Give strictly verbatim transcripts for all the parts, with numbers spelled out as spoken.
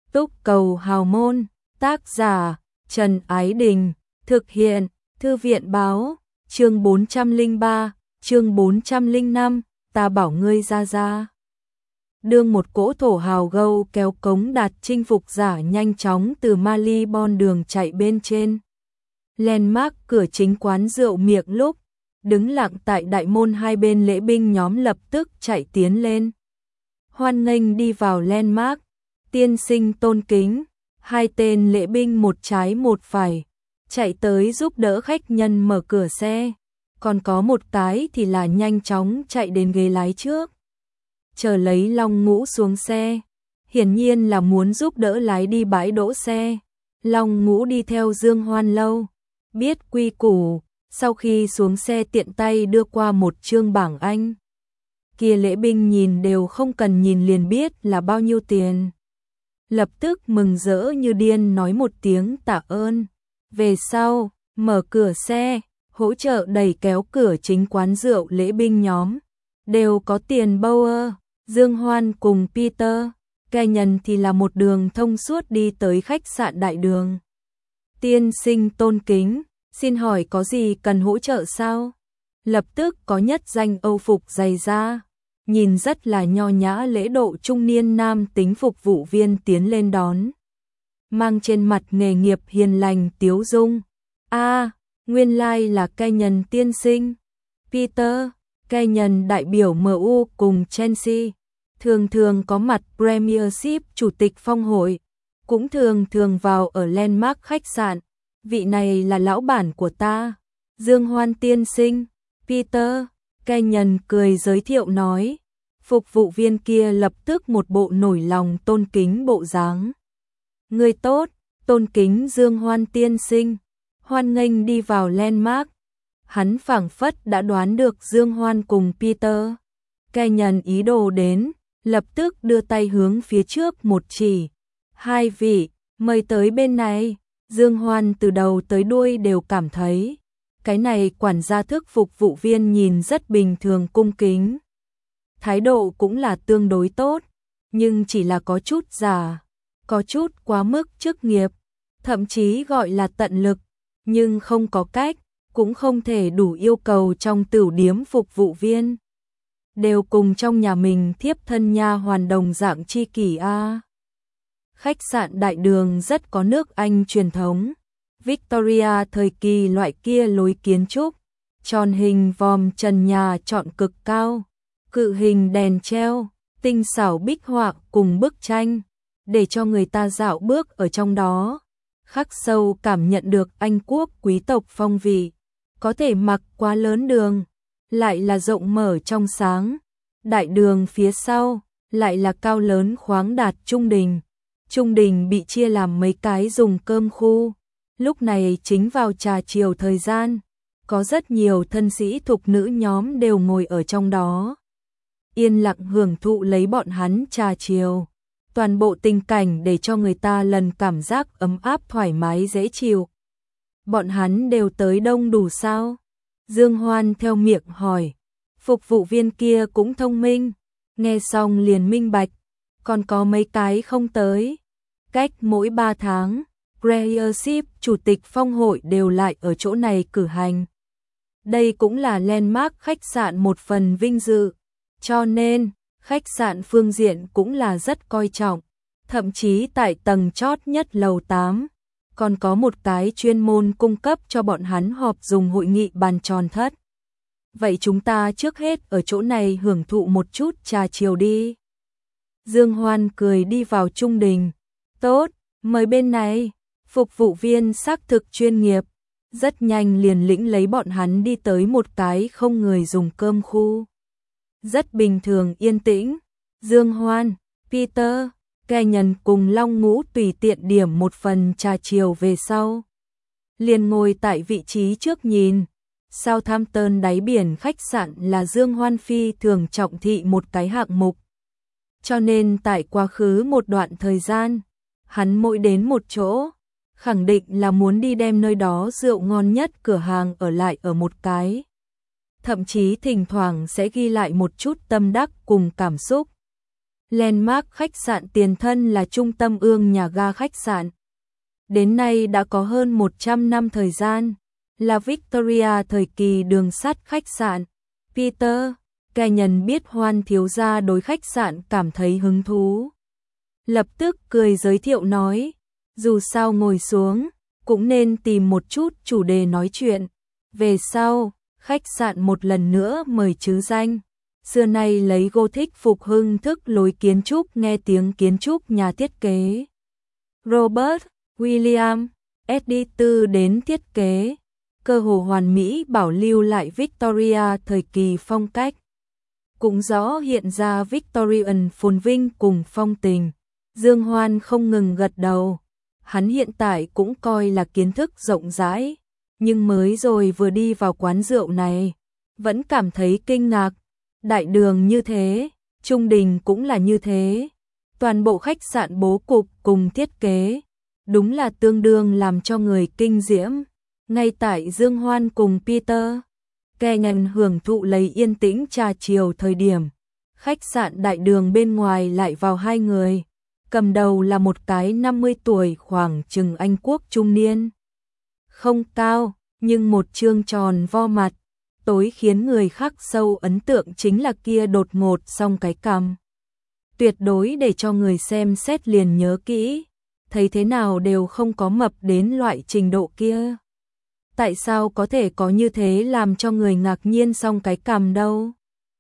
Túc Cầu Hào Môn, tác giả Trần Ái Đình, thực hiện Thư viện Báo, chương bốn trăm lẻ ba, chương bốn trăm lẻ năm, ta bảo ngươi ra ra. Đương một cỗ thổ hào gâu kéo cống đạt chinh phục giả nhanh chóng từ Malibon đường chạy bên trên. Landmark cửa chính quán rượu miệng lúc, đứng lặng tại đại môn hai bên lễ binh nhóm lập tức chạy tiến lên. Hoan nghênh đi vào Landmark, tiên sinh tôn kính, hai tên lễ binh một trái một phải, chạy tới giúp đỡ khách nhân mở cửa xe, còn có một cái thì là nhanh chóng chạy đến ghế lái trước. Chờ lấy Long Ngũ xuống xe, hiển nhiên là muốn giúp đỡ lái đi bãi đỗ xe. Long Ngũ đi theo Dương Hoan lâu, biết quy củ, sau khi xuống xe tiện tay đưa qua một chương bảng Anh. Kia lễ binh nhìn đều không cần nhìn liền biết là bao nhiêu tiền. Lập tức mừng rỡ như điên nói một tiếng tạ ơn. Về sau, mở cửa xe, hỗ trợ đẩy kéo cửa chính quán rượu lễ binh nhóm. Đều có tiền Bauer, Dương Hoan cùng Peter, Canyon thì là một đường thông suốt đi tới khách sạn đại đường. Tiên sinh tôn kính, xin hỏi có gì cần hỗ trợ sao? Lập tức có nhất danh Âu phục dày da, nhìn rất là nho nhã lễ độ trung niên nam tính phục vụ viên tiến lên đón. Mang trên mặt nghề nghiệp hiền lành tiếu dung. A, nguyên lai là Canyon tiên sinh. Peter, Canyon đại biểu em u cùng Chelsea, thường thường có mặt Premiership chủ tịch phong hội, cũng thường thường vào ở Landmark khách sạn. Vị này là lão bản của ta, Dương Hoan tiên sinh. Peter, Canyon cười giới thiệu nói. Phục vụ viên kia lập tức một bộ nổi lòng tôn kính bộ dáng. Người tốt, tôn kính Dương Hoan tiên sinh, hoan nghênh đi vào Landmark. Hắn phảng phất đã đoán được Dương Hoan cùng Peter, Canyon ý đồ đến, lập tức đưa tay hướng phía trước một chỉ. Hai vị, mời tới bên này. Dương Hoan từ đầu tới đuôi đều cảm thấy, cái này quản gia thức phục vụ viên nhìn rất bình thường cung kính. Thái độ cũng là tương đối tốt, nhưng chỉ là có chút giả, có chút quá mức chức nghiệp, thậm chí gọi là tận lực, nhưng không có cách, cũng không thể đủ yêu cầu trong tửu điếm phục vụ viên. Đều cùng trong nhà mình thiếp thân nha hoàn đồng dạng chi kỷ a. Khách sạn đại đường rất có nước Anh truyền thống, Victoria thời kỳ loại kia lối kiến trúc, tròn hình vòm trần nhà chọn cực cao, cự hình đèn treo, tinh xảo bích họa cùng bức tranh, để cho người ta dạo bước ở trong đó, khắc sâu cảm nhận được Anh quốc quý tộc phong vị. Có thể mặc quá lớn đường, lại là rộng mở trong sáng. Đại đường phía sau, lại là cao lớn khoáng đạt trung đình. Trung đình bị chia làm mấy cái dùng cơm khu. Lúc này chính vào trà chiều thời gian, có rất nhiều thân sĩ thục nữ nhóm đều ngồi ở trong đó, yên lặng hưởng thụ lấy bọn hắn trà chiều. Toàn bộ tình cảnh để cho người ta lần cảm giác ấm áp thoải mái dễ chịu. Bọn hắn đều tới đông đủ sao? Dương Hoan theo miệng hỏi. Phục vụ viên kia cũng thông minh, nghe xong liền minh bạch, còn có mấy cái không tới. Cách mỗi ba tháng, Premiership chủ tịch phong hội đều lại ở chỗ này cử hành. Đây cũng là Landmark khách sạn một phần vinh dự, cho nên khách sạn phương diện cũng là rất coi trọng, thậm chí tại tầng chót nhất lầu tám, còn có một cái chuyên môn cung cấp cho bọn hắn họp dùng hội nghị bàn tròn thất. Vậy chúng ta trước hết ở chỗ này hưởng thụ một chút trà chiều đi. Dương Hoan cười đi vào trung đình. Tốt, mời bên này. Phục vụ viên xác thực chuyên nghiệp, rất nhanh liền lĩnh lấy bọn hắn đi tới một cái không người dùng cơm khu. Rất bình thường yên tĩnh. Dương Hoan, Peter, Canyon cùng Long Ngũ tùy tiện điểm một phần trà chiều về sau, liền ngồi tại vị trí trước nhìn. Southampton đáy biển khách sạn là Dương Hoan phi thường trọng thị một cái hạng mục. Cho nên tại quá khứ một đoạn thời gian, hắn mỗi đến một chỗ, khẳng định là muốn đi đem nơi đó rượu ngon nhất cửa hàng ở lại ở một cái. Thậm chí thỉnh thoảng sẽ ghi lại một chút tâm đắc cùng cảm xúc. Landmark khách sạn tiền thân là trung tâm ương nhà ga khách sạn. Đến nay đã có hơn một trăm năm thời gian, là Victoria thời kỳ đường sắt khách sạn. Peter Kenyon biết Hoan thiếu gia đối khách sạn cảm thấy hứng thú. Lập tức cười giới thiệu nói, dù sao ngồi xuống, cũng nên tìm một chút chủ đề nói chuyện. Về sau, khách sạn một lần nữa mời chứ danh. Xưa nay lấy Gothic phục hưng thức lối kiến trúc nghe tiếng kiến trúc nhà thiết kế Robert William Editor đến thiết kế, cơ hồ hoàn mỹ bảo lưu lại Victoria thời kỳ phong cách. Cũng rõ hiện ra Victorian phồn vinh cùng phong tình. Dương Hoan không ngừng gật đầu. Hắn hiện tại cũng coi là kiến thức rộng rãi, nhưng mới rồi vừa đi vào quán rượu này, vẫn cảm thấy kinh ngạc. Đại đường như thế, trung đình cũng là như thế. Toàn bộ khách sạn bố cục cùng thiết kế, đúng là tương đương làm cho người kinh diễm. Ngay tại Dương Hoan cùng Peter Kenyon hưởng thụ lấy yên tĩnh trà chiều thời điểm, khách sạn đại đường bên ngoài lại vào hai người. Cầm đầu là một cái năm mươi tuổi khoảng chừng Anh quốc trung niên. Không cao, nhưng một trương tròn vo mặt. Tối khiến người khác sâu ấn tượng chính là kia đột ngột song cái cằm. Tuyệt đối để cho người xem xét liền nhớ kỹ. Thấy thế nào đều không có mập đến loại trình độ kia. Tại sao có thể có như thế làm cho người ngạc nhiên song cái cằm đâu?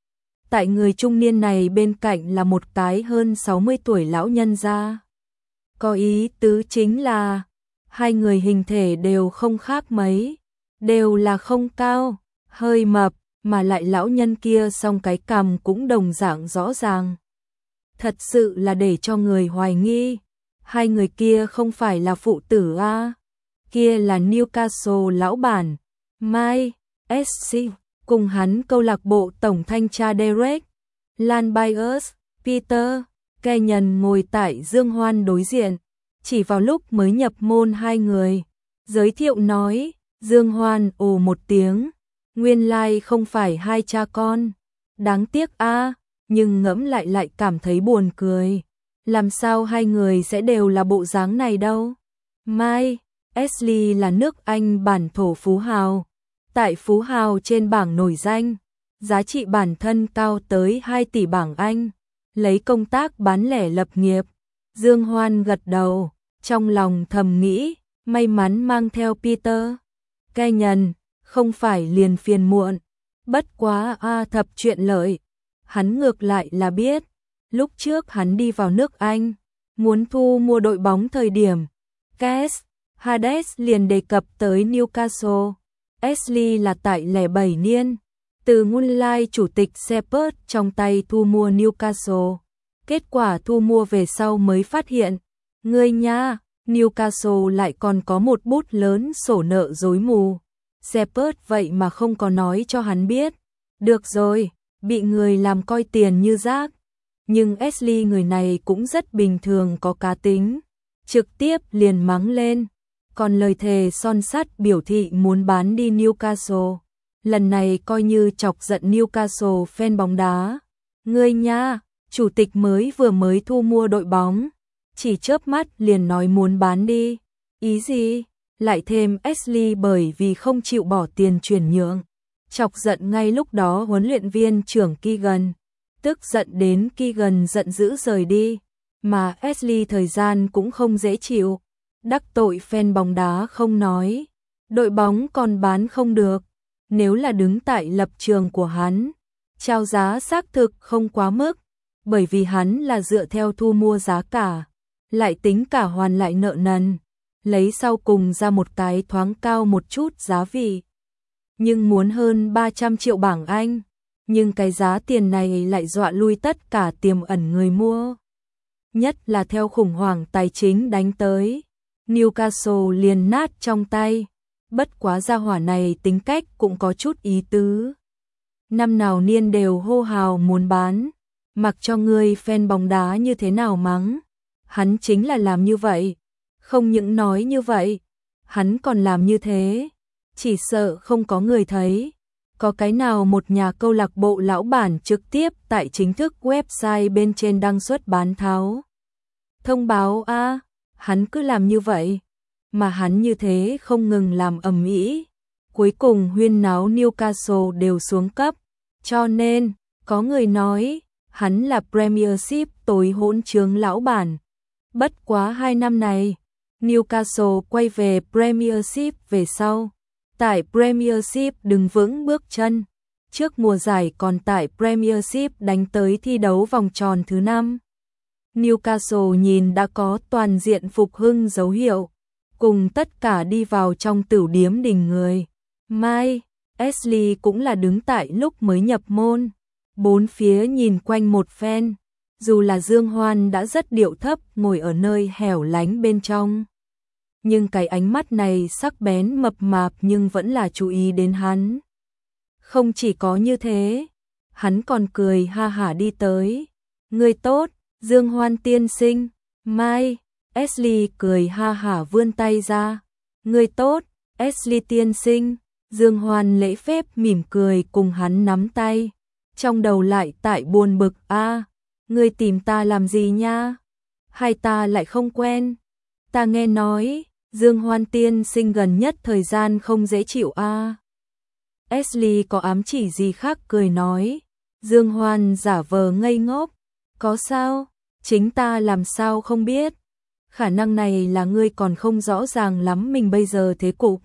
Tại người trung niên này bên cạnh là một cái hơn sáu mươi tuổi lão nhân gia. Có ý tứ chính là hai người hình thể đều không khác mấy, đều là không cao, hơi mập, mà lại lão nhân kia song cái cằm cũng đồng dạng rõ ràng. Thật sự là để cho người hoài nghi, hai người kia không phải là phụ tử a, kia là Newcastle lão bản, Mike S C, cùng hắn câu lạc bộ tổng thanh tra Derek Lan Byers. Peter Kenyon ngồi tại Dương Hoan đối diện, chỉ vào lúc mới nhập môn hai người, giới thiệu nói. Dương Hoan ồ một tiếng, nguyên lai like không phải hai cha con, đáng tiếc a, nhưng ngẫm lại lại cảm thấy buồn cười, làm sao hai người sẽ đều là bộ dáng này đâu. Mike Ashley là nước Anh bản thổ phú hào, tại phú hào trên bảng nổi danh, giá trị bản thân cao tới hai tỷ bảng Anh, lấy công tác bán lẻ lập nghiệp. Dương Hoan gật đầu, trong lòng thầm nghĩ, may mắn mang theo Peter Kenyon, không phải liền phiền muộn. Bất quá a thập chuyện lợi, hắn ngược lại là biết, lúc trước hắn đi vào nước Anh, muốn thu mua đội bóng thời điểm, Cass Hades liền đề cập tới Newcastle. Ashley là tại lẻ bảy niên, từ nguyên lai chủ tịch Shepherd trong tay thu mua Newcastle. Kết quả thu mua về sau mới phát hiện, người nha, Newcastle lại còn có một bút lớn sổ nợ rối mù. Shepherd vậy mà không có nói cho hắn biết. Được rồi, bị người làm coi tiền như rác. Nhưng Ashley người này cũng rất bình thường có cá tính, trực tiếp liền mắng lên. Còn lời thề son sắt biểu thị muốn bán đi Newcastle. Lần này coi như chọc giận Newcastle fan bóng đá. Ngươi nha, chủ tịch mới vừa mới thu mua đội bóng, chỉ chớp mắt liền nói muốn bán đi. Ý gì? Lại thêm Ashley bởi vì không chịu bỏ tiền chuyển nhượng, chọc giận ngay lúc đó huấn luyện viên trưởng Keegan, tức giận đến Keegan giận dữ rời đi, mà Ashley thời gian cũng không dễ chịu, đắc tội fan bóng đá không nói, đội bóng còn bán không được. Nếu là đứng tại lập trường của hắn, trao giá xác thực không quá mức, bởi vì hắn là dựa theo thu mua giá cả, lại tính cả hoàn lại nợ nần, lấy sau cùng ra một cái thoáng cao một chút giá vị. Nhưng muốn hơn ba trăm triệu bảng Anh, nhưng cái giá tiền này lại dọa lui tất cả tiềm ẩn người mua. Nhất là theo khủng hoảng tài chính đánh tới, Newcastle liền nát trong tay. Bất quá gia hỏa này tính cách cũng có chút ý tứ. Năm nào niên đều hô hào muốn bán, mặc cho người fan bóng đá như thế nào mắng, hắn chính là làm như vậy. Không những nói như vậy, hắn còn làm như thế, chỉ sợ không có người thấy. Có cái nào một nhà câu lạc bộ lão bản trực tiếp tại chính thức website bên trên đăng xuất bán tháo thông báo a, à, hắn cứ làm như vậy, mà hắn như thế không ngừng làm ầm ĩ, cuối cùng huyên náo Newcastle đều xuống cấp, cho nên có người nói hắn là Premiership tối hỗn trướng lão bản. Bất quá hai năm này, Newcastle quay về Premiership về sau, tại Premiership đứng vững bước chân, trước mùa giải còn tại Premiership đánh tới thi đấu vòng tròn thứ năm. Newcastle nhìn đã có toàn diện phục hưng dấu hiệu, cùng tất cả đi vào trong tửu điếm đình người. Mai, Ashley cũng là đứng tại lúc mới nhập môn, bốn phía nhìn quanh một phen, dù là Dương Hoan đã rất điệu thấp ngồi ở nơi hẻo lánh bên trong. Nhưng cái ánh mắt này sắc bén mập mạp nhưng vẫn là chú ý đến hắn. Không chỉ có như thế, hắn còn cười ha hả đi tới. Người tốt, Dương Hoan tiên sinh. Mai, Ashley cười ha hả vươn tay ra. Người tốt, Ashley tiên sinh. Dương Hoan lễ phép mỉm cười cùng hắn nắm tay. Trong đầu lại tại buồn bực a, à, người tìm ta làm gì nha? Hay ta lại không quen? Ta nghe nói, Dương Hoan tiên sinh gần nhất thời gian không dễ chịu a. À. Ashley có ám chỉ gì khác cười nói. Dương Hoan giả vờ ngây ngốc. Có sao? Chính ta làm sao không biết? Khả năng này là ngươi còn không rõ ràng lắm mình bây giờ thế cục.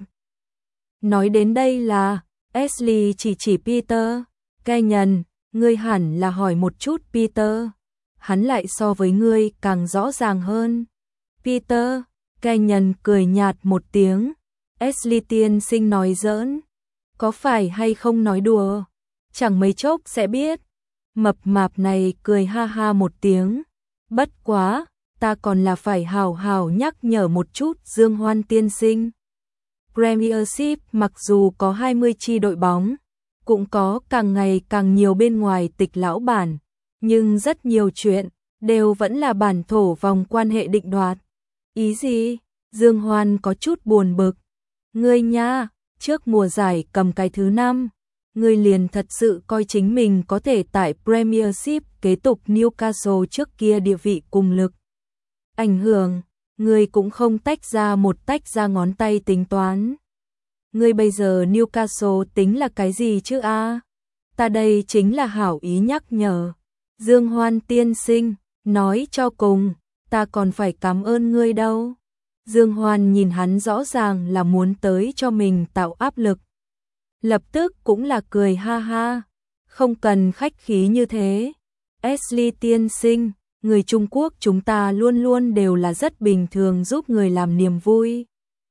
Nói đến đây là, Ashley chỉ chỉ Peter. Kenyon, ngươi hẳn là hỏi một chút Peter. Hắn lại so với ngươi càng rõ ràng hơn. Peter, Kenyon cười nhạt một tiếng. Ashley tiên sinh nói giỡn. Có phải hay không nói đùa? Chẳng mấy chốc sẽ biết. Mập mạp này cười ha ha một tiếng. Bất quá, ta còn là phải hào hào nhắc nhở một chút Dương Hoan tiên sinh. Premiership mặc dù có hai mươi chi đội bóng, cũng có càng ngày càng nhiều bên ngoài tịch lão bản, nhưng rất nhiều chuyện đều vẫn là bản thổ vòng quan hệ định đoạt. Ý gì? Dương Hoan có chút buồn bực. Ngươi nha, trước mùa giải cầm cái thứ năm, ngươi liền thật sự coi chính mình có thể tại Premiership kế tục Newcastle trước kia địa vị cùng lực ảnh hưởng, ngươi cũng không tách ra một tách ra ngón tay tính toán. Ngươi bây giờ Newcastle tính là cái gì chứ a? À? Ta đây chính là hảo ý nhắc nhở. Dương Hoan tiên sinh, nói cho cùng, ta còn phải cảm ơn ngươi đâu. Dương Hoan nhìn hắn rõ ràng là muốn tới cho mình tạo áp lực. Lập tức cũng là cười ha ha, không cần khách khí như thế. Ashley tiên sinh, người Trung Quốc chúng ta luôn luôn đều là rất bình thường giúp người làm niềm vui.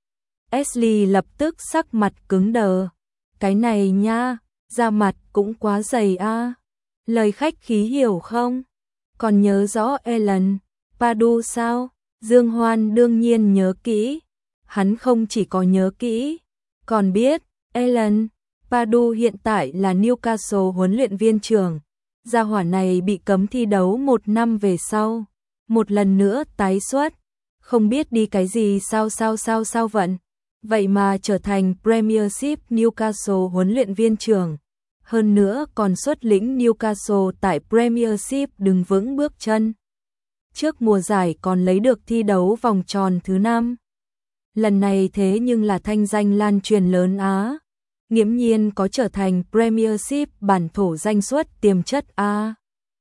Ashley lập tức sắc mặt cứng đờ. Cái này nha, da mặt cũng quá dày a. À. Lời khách khí hiểu không? Còn nhớ rõ Ellen Padu sao? Dương Hoan đương nhiên nhớ kỹ. Hắn không chỉ có nhớ kỹ, còn biết Ellen Padu hiện tại là Newcastle huấn luyện viên trưởng. Gia hỏa này bị cấm thi đấu một năm về sau, một lần nữa tái xuất, không biết đi cái gì sao sao sao sao vận, vậy mà trở thành Premiership Newcastle huấn luyện viên trưởng, hơn nữa còn xuất lĩnh Newcastle tại Premiership đứng vững bước chân. Trước mùa giải còn lấy được thi đấu vòng tròn thứ năm. Lần này thế nhưng là thanh danh lan truyền lớn á. Nghiễm nhiên có trở thành Premiership bản thổ danh xuất tiềm chất a.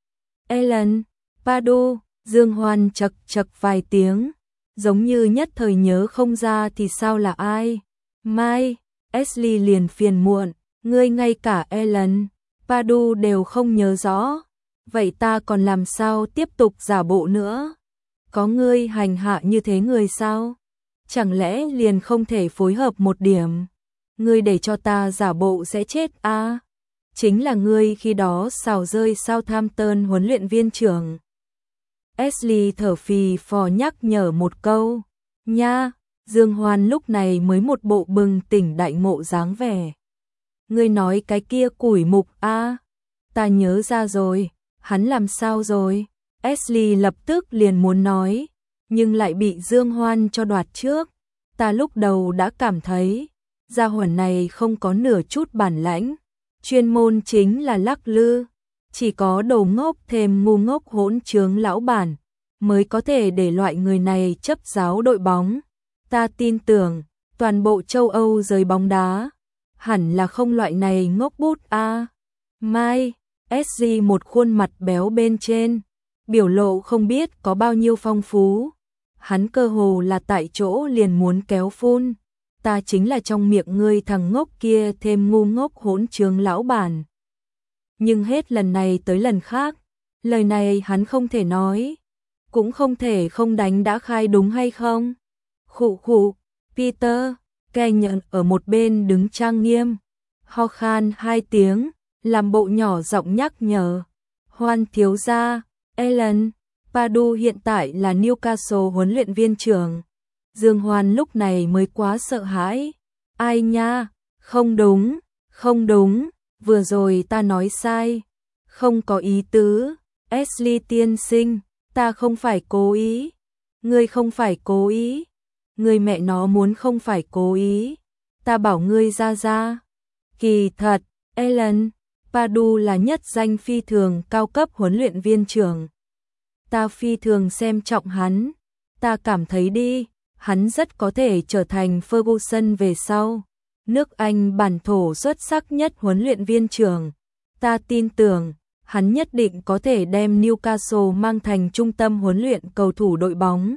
Ellen Padu, Dương Hoan chật chật vài tiếng, giống như nhất thời nhớ không ra thì sao là ai. Mai, Ashley liền phiền muộn, ngươi ngay cả Ellen Padu đều không nhớ rõ, vậy ta còn làm sao tiếp tục giả bộ nữa? Có ngươi hành hạ như thế người sao? Chẳng lẽ liền không thể phối hợp một điểm? Ngươi để cho ta giả bộ sẽ chết a. À? Chính là ngươi khi đó xào rơi Southampton huấn luyện viên trưởng. Ashley thở phì phò nhắc nhở một câu. Nha, Dương Hoan lúc này mới một bộ bừng tỉnh đại ngộ dáng vẻ. Ngươi nói cái kia củi mục a. À? Ta nhớ ra rồi, hắn làm sao rồi? Ashley lập tức liền muốn nói, nhưng lại bị Dương Hoan cho đoạt trước. Ta lúc đầu đã cảm thấy gia hỏa này không có nửa chút bản lãnh, chuyên môn chính là lắc lư. Chỉ có đồ ngốc thêm ngu ngốc hỗn trướng lão bản mới có thể để loại người này chấp giáo đội bóng. Ta tin tưởng, toàn bộ châu Âu giới bóng đá hẳn là không loại này ngốc bút a. À. Mai, ét giê một khuôn mặt béo bên trên, biểu lộ không biết có bao nhiêu phong phú. Hắn cơ hồ là tại chỗ liền muốn kéo phun. Ta chính là trong miệng ngươi thằng ngốc kia thêm ngu ngốc hỗn trướng lão bản. Nhưng hết lần này tới lần khác, lời này hắn không thể nói, cũng không thể không đánh đã khai đúng hay không? Khụ khụ, Peter, cây nhận ở một bên đứng trang nghiêm, ho khan hai tiếng, làm bộ nhỏ giọng nhắc nhở. Hoan thiếu gia, Alan, Pardew hiện tại là Newcastle huấn luyện viên trưởng. Dương Hoan lúc này mới quá sợ hãi. Ai nha, không đúng, không đúng, vừa rồi ta nói sai, không có ý tứ. Ashley tiên sinh, ta không phải cố ý. Ngươi không phải cố ý. Ngươi mẹ nó muốn không phải cố ý. Ta bảo ngươi ra ra. Kỳ thật, Alan, Pardew là nhất danh phi thường cao cấp huấn luyện viên trưởng. Ta phi thường xem trọng hắn. Ta cảm thấy đi, hắn rất có thể trở thành Ferguson về sau. Nước Anh bản thổ xuất sắc nhất huấn luyện viên trưởng. Ta tin tưởng, hắn nhất định có thể đem Newcastle mang thành trung tâm huấn luyện cầu thủ đội bóng.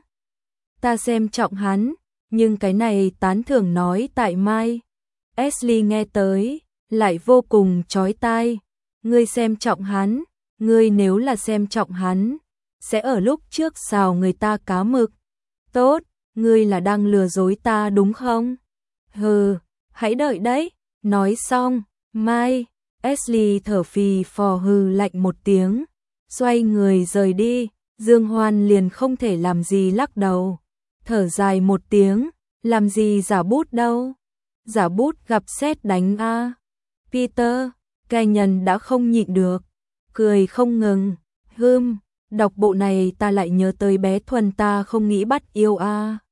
Ta xem trọng hắn, nhưng cái này tán thưởng nói tại mai. Ashley nghe tới, lại vô cùng chói tai. Ngươi xem trọng hắn, ngươi nếu là xem trọng hắn, sẽ ở lúc trước xào người ta cá mực. Tốt, ngươi là đang lừa dối ta đúng không? Hừ, hãy đợi đấy. Nói xong, mai, Ashley thở phì phò hừ lạnh một tiếng, xoay người rời đi. Dương Hoan liền không thể làm gì lắc đầu, thở dài một tiếng, làm gì giả bút đâu. Giả bút gặp sét đánh a. À. Peter, cái nhân đã không nhịn được, cười không ngừng. Hừm, đọc bộ này ta lại nhớ tới bé Thuần ta không nghĩ bắt yêu a. À.